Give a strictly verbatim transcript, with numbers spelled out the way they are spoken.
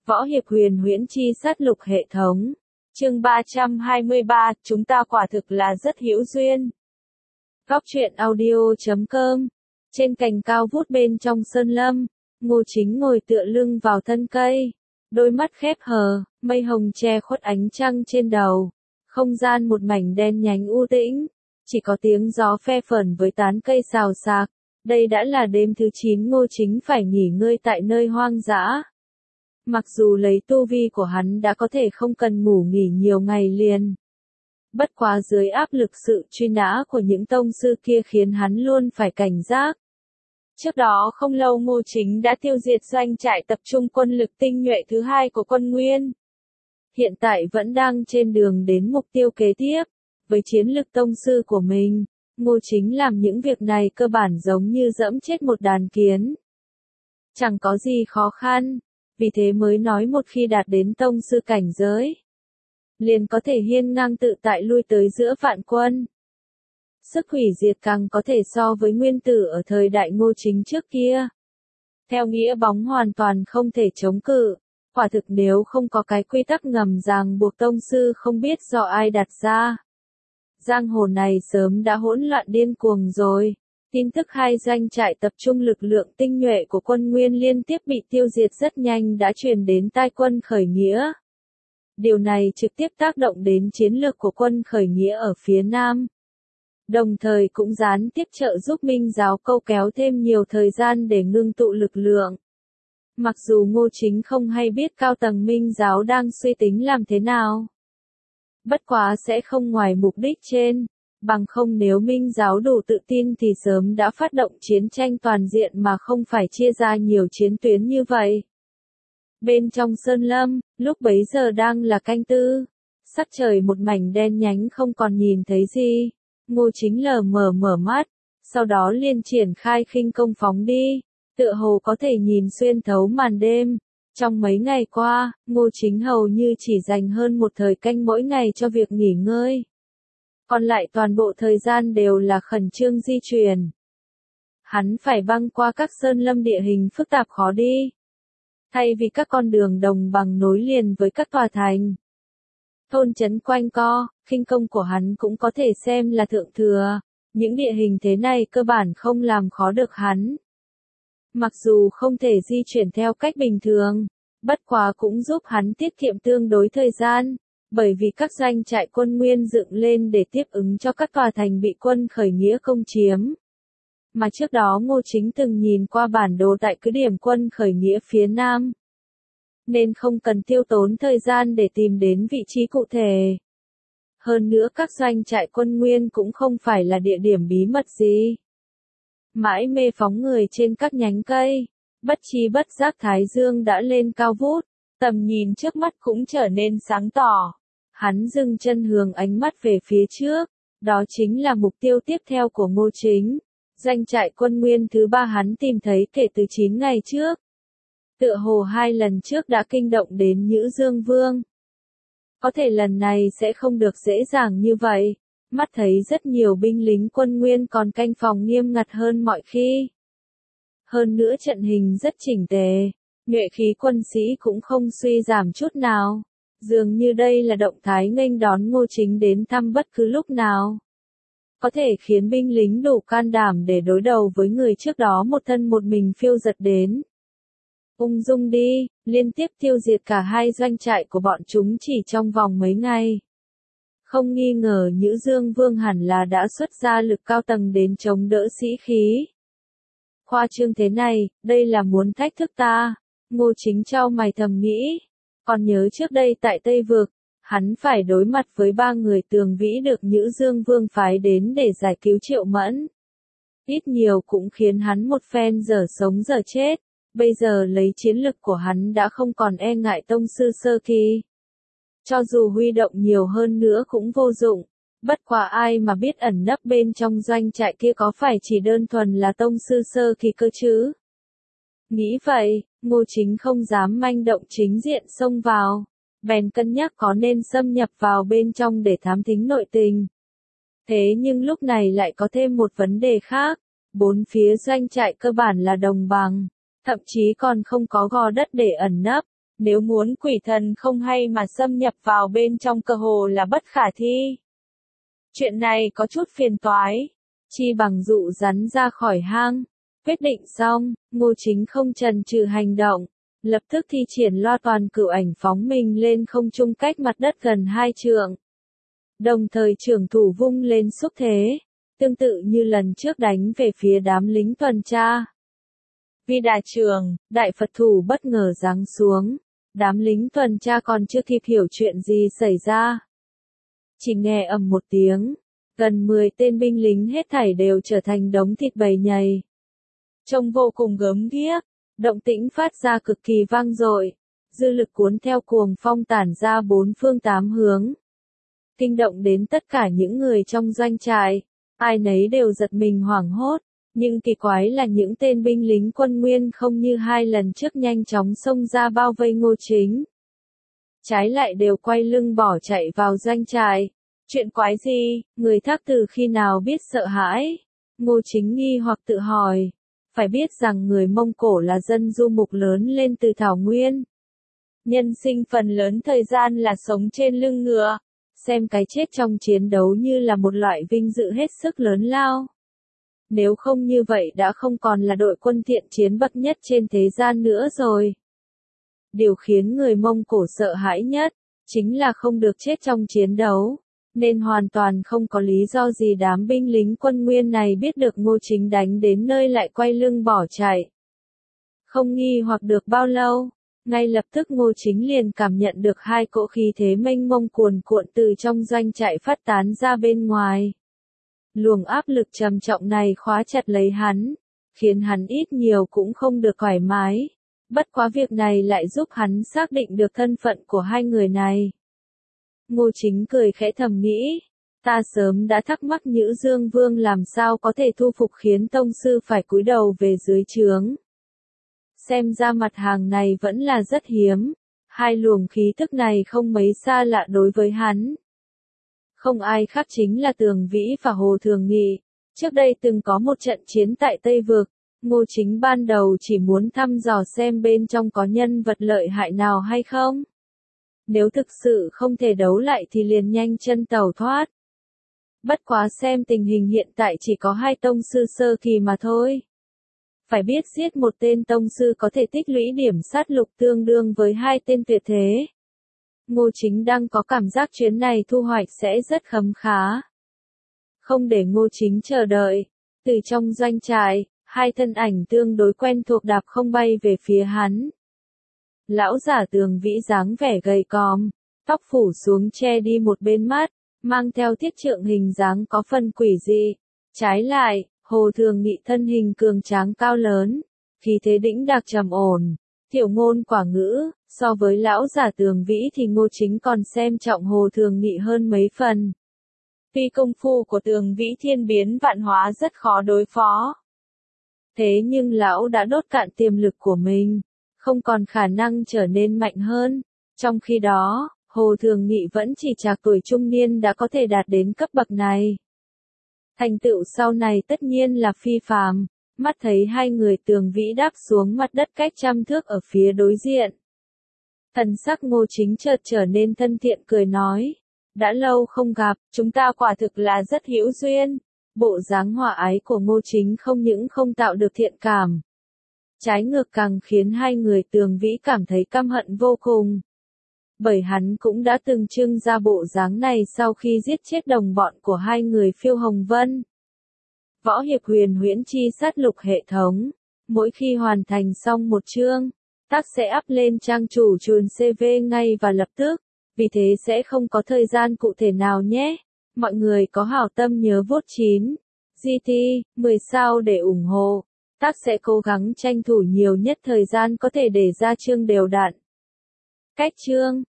Võ Hiệp Huyền Huyễn Chi Sát Lục hệ thống. Chương ba trăm hai mươi ba, chúng ta quả thực là rất hữu duyên. Góc truyện audio chấm com. Trên cành cao vút bên trong sơn lâm, Ngô Chính ngồi tựa lưng vào thân cây, đôi mắt khép hờ, mây hồng che khuất ánh trăng trên đầu. Không gian một mảnh đen nhánh u tĩnh, chỉ có tiếng gió phe phởn với tán cây xào xạc. Đây đã là đêm thứ chín Ngô Chính phải nghỉ ngơi tại nơi hoang dã. Mặc dù lấy tu vi của hắn đã có thể không cần ngủ nghỉ nhiều ngày liền. Bất quá dưới áp lực sự truy nã của những tông sư kia khiến hắn luôn phải cảnh giác. Trước đó không lâu Ngô Chính đã tiêu diệt doanh trại tập trung quân lực tinh nhuệ thứ hai của quân Nguyên. Hiện tại vẫn đang trên đường đến mục tiêu kế tiếp. Với chiến lực tông sư của mình, Ngô Chính làm những việc này cơ bản giống như dẫm chết một đàn kiến. Chẳng có gì khó khăn. Vì thế mới nói một khi đạt đến tông sư cảnh giới, liền có thể hiên ngang tự tại lui tới giữa vạn quân. Sức hủy diệt càng có thể so với nguyên tử ở thời đại Ngô Chính trước kia. Theo nghĩa bóng hoàn toàn không thể chống cự, quả thực nếu không có cái quy tắc ngầm ràng buộc tông sư không biết do ai đặt ra. Giang hồ này sớm đã hỗn loạn điên cuồng rồi. Tin tức hai doanh trại tập trung lực lượng tinh nhuệ của quân Nguyên liên tiếp bị tiêu diệt rất nhanh đã truyền đến tai quân khởi nghĩa. Điều này trực tiếp tác động đến chiến lược của quân khởi nghĩa ở phía Nam. Đồng thời cũng gián tiếp trợ giúp Minh giáo câu kéo thêm nhiều thời gian để ngưng tụ lực lượng. Mặc dù Ngô Chính không hay biết cao tầng Minh giáo đang suy tính làm thế nào. Bất quá sẽ không ngoài mục đích trên. Bằng không nếu Minh giáo đủ tự tin thì sớm đã phát động chiến tranh toàn diện mà không phải chia ra nhiều chiến tuyến như vậy. Bên trong sơn lâm, lúc bấy giờ đang là canh tư. Sắc trời một mảnh đen nhánh không còn nhìn thấy gì. Ngô Chính lờ mờ mở mắt, sau đó liền triển khai khinh công phóng đi. Tựa hồ có thể nhìn xuyên thấu màn đêm. Trong mấy ngày qua, Ngô Chính hầu như chỉ dành hơn một thời canh mỗi ngày cho việc nghỉ ngơi. Còn lại toàn bộ thời gian đều là khẩn trương di chuyển. Hắn phải băng qua các sơn lâm địa hình phức tạp khó đi. Thay vì các con đường đồng bằng nối liền với các tòa thành, thôn trấn quanh co, khinh công của hắn cũng có thể xem là thượng thừa. Những địa hình thế này cơ bản không làm khó được hắn. Mặc dù không thể di chuyển theo cách bình thường, bất quá cũng giúp hắn tiết kiệm tương đối thời gian. Bởi vì các doanh trại quân Nguyên dựng lên để tiếp ứng cho các tòa thành bị quân khởi nghĩa công chiếm. Mà trước đó Ngô Chính từng nhìn qua bản đồ tại cứ điểm quân khởi nghĩa phía Nam. Nên không cần tiêu tốn thời gian để tìm đến vị trí cụ thể. Hơn nữa các doanh trại quân Nguyên cũng không phải là địa điểm bí mật gì. Mãi mê phóng người trên các nhánh cây, bất chi bất giác thái dương đã lên cao vút, tầm nhìn trước mắt cũng trở nên sáng tỏ. Hắn dừng chân hướng ánh mắt về phía trước, đó chính là mục tiêu tiếp theo của Ngô Chính. Doanh trại quân Nguyên thứ ba hắn tìm thấy kể từ chín ngày trước. Tựa hồ hai lần trước đã kinh động đến Nhữ Dương Vương. Có thể lần này sẽ không được dễ dàng như vậy. Mắt thấy rất nhiều binh lính quân Nguyên còn canh phòng nghiêm ngặt hơn mọi khi. Hơn nữa trận hình rất chỉnh tề, nhuệ khí quân sĩ cũng không suy giảm chút nào. Dường như đây là động thái nghênh đón Ngô Chính đến thăm bất cứ lúc nào. Có thể khiến binh lính đủ can đảm để đối đầu với người trước đó một thân một mình phiêu dật đến. Ung dung đi, liên tiếp tiêu diệt cả hai doanh trại của bọn chúng chỉ trong vòng mấy ngày. Không nghi ngờ Nhữ Dương Vương hẳn là đã xuất ra lực cao tầng đến chống đỡ sĩ khí. Khoa trương thế này, đây là muốn thách thức ta. Ngô Chính trao mày thầm nghĩ. Còn nhớ trước đây tại Tây Vực, hắn phải đối mặt với ba người tường vĩ được Nhữ Dương Vương phái đến để giải cứu Triệu Mẫn. Ít nhiều cũng khiến hắn một phen dở sống dở chết, bây giờ lấy chiến lực của hắn đã không còn e ngại tông sư sơ kỳ. Cho dù huy động nhiều hơn nữa cũng vô dụng, bất quá ai mà biết ẩn nấp bên trong doanh trại kia có phải chỉ đơn thuần là tông sư sơ kỳ cơ chứ? Nghĩ vậy, Ngô Chính không dám manh động chính diện xông vào, bèn cân nhắc có nên xâm nhập vào bên trong để thám thính nội tình. Thế nhưng lúc này lại có thêm một vấn đề khác, bốn phía doanh trại cơ bản là đồng bằng, thậm chí còn không có gò đất để ẩn nấp, Nếu muốn quỷ thần không hay mà xâm nhập vào bên trong cơ hồ là bất khả thi. Chuyện này có chút phiền toái, chi bằng dụ rắn ra khỏi hang. Quyết định xong, Ngô Chính không chần chừ hành động, lập tức thi triển loa toàn cửu ảnh phóng mình lên không trung cách mặt đất gần hai trượng. Đồng thời trưởng thủ vung lên xúc thế, tương tự như lần trước đánh về phía đám lính tuần tra. Vì đà trường, đại Phật thủ bất ngờ giáng xuống, đám lính tuần tra còn chưa kịp hiểu chuyện gì xảy ra. Chỉ nghe ầm một tiếng, gần mười tên binh lính hết thảy đều trở thành đống thịt bầy nhầy. Trông vô cùng gớm ghiếc, động tĩnh phát ra cực kỳ vang dội, dư lực cuốn theo cuồng phong tản ra bốn phương tám hướng. Kinh động đến tất cả những người trong doanh trại, ai nấy đều giật mình hoảng hốt, nhưng kỳ quái là những tên binh lính quân Nguyên không như hai lần trước nhanh chóng xông ra bao vây Ngô Chính. Trái lại đều quay lưng bỏ chạy vào doanh trại. Chuyện quái gì, người Thác từ khi nào biết sợ hãi? Ngô Chính nghi hoặc tự hỏi. Phải biết rằng người Mông Cổ là dân du mục lớn lên từ Thảo Nguyên. Nhân sinh phần lớn thời gian là sống trên lưng ngựa, xem cái chết trong chiến đấu như là một loại vinh dự hết sức lớn lao. Nếu không như vậy đã không còn là đội quân thiện chiến bậc nhất trên thế gian nữa rồi. Điều khiến người Mông Cổ sợ hãi nhất, chính là không được chết trong chiến đấu, nên hoàn toàn không có lý do gì đám binh lính quân Nguyên này biết được Ngô Chính đánh đến nơi lại quay lưng bỏ chạy. Không nghi hoặc được bao lâu, ngay lập tức Ngô Chính liền cảm nhận được hai cỗ khí thế mênh mông cuồn cuộn từ trong doanh trại phát tán ra bên ngoài. Luồng áp lực trầm trọng này khóa chặt lấy hắn, khiến hắn ít nhiều cũng không được thoải mái. Bất quá việc này lại giúp hắn xác định được thân phận của hai người này. Ngô Chính cười khẽ thầm nghĩ, ta sớm đã thắc mắc Nhữ Dương Vương làm sao có thể thu phục khiến tông sư phải cúi đầu về dưới trướng. Xem ra mặt hàng này vẫn là rất hiếm, hai luồng khí tức này không mấy xa lạ đối với hắn. Không ai khác chính là Tường Vĩ và Hồ Thường Nghị, trước đây từng có một trận chiến tại Tây Vực. Ngô Chính ban đầu chỉ muốn thăm dò xem bên trong có nhân vật lợi hại nào hay không. Nếu thực sự không thể đấu lại thì liền nhanh chân tẩu thoát. Bất quá xem tình hình hiện tại chỉ có hai tông sư sơ kỳ mà thôi. Phải biết giết một tên tông sư có thể tích lũy điểm sát lục tương đương với hai tên tuyệt thế. Ngô Chính đang có cảm giác chuyến này thu hoạch sẽ rất khấm khá. Không để Ngô Chính chờ đợi, từ trong doanh trại, hai thân ảnh tương đối quen thuộc đạp không bay về phía hắn. Lão giả Tường Vĩ dáng vẻ gầy còm, tóc phủ xuống che đi một bên mắt, mang theo thiết trượng hình dáng có phần quỷ dị. Trái lại, Hồ Thường Nghị thân hình cường tráng cao lớn, khí thế đĩnh đạc trầm ổn, thiểu ngôn quả ngữ, so với lão giả Tường Vĩ thì Ngô Chính còn xem trọng Hồ Thường Nghị hơn mấy phần. Tuy công phu của Tường Vĩ thiên biến vạn hóa rất khó đối phó. Thế nhưng lão đã đốt cạn tiềm lực của mình, không còn khả năng trở nên mạnh hơn. Trong khi đó, Hồ Thường Nghị vẫn chỉ trạc tuổi trung niên đã có thể đạt đến cấp bậc này. Thành tựu sau này tất nhiên là phi phàm. Mắt thấy hai người Tường Vĩ đáp xuống mặt đất cách trăm thước ở phía đối diện. Thần sắc Ngô Chính chợt trở nên thân thiện cười nói. Đã lâu không gặp, chúng ta quả thực là rất hữu duyên. Bộ dáng hòa ái của Ngô Chính không những không tạo được thiện cảm. Trái ngược càng khiến hai người Tường Vĩ cảm thấy căm hận vô cùng. Bởi hắn cũng đã từng trưng ra bộ dáng này sau khi giết chết đồng bọn của hai người Phiêu Hồng Vân. Võ hiệp huyền huyễn chi sát lục hệ thống. Mỗi khi hoàn thành xong một chương, tác sẽ up lên trang chủ chuồn xê vê ngay và lập tức. Vì thế sẽ không có thời gian cụ thể nào nhé. Mọi người có hảo tâm nhớ vote chín giê tê mười sao để ủng hộ. Tác sẽ cố gắng tranh thủ nhiều nhất thời gian có thể để ra chương đều đặn. Cách chương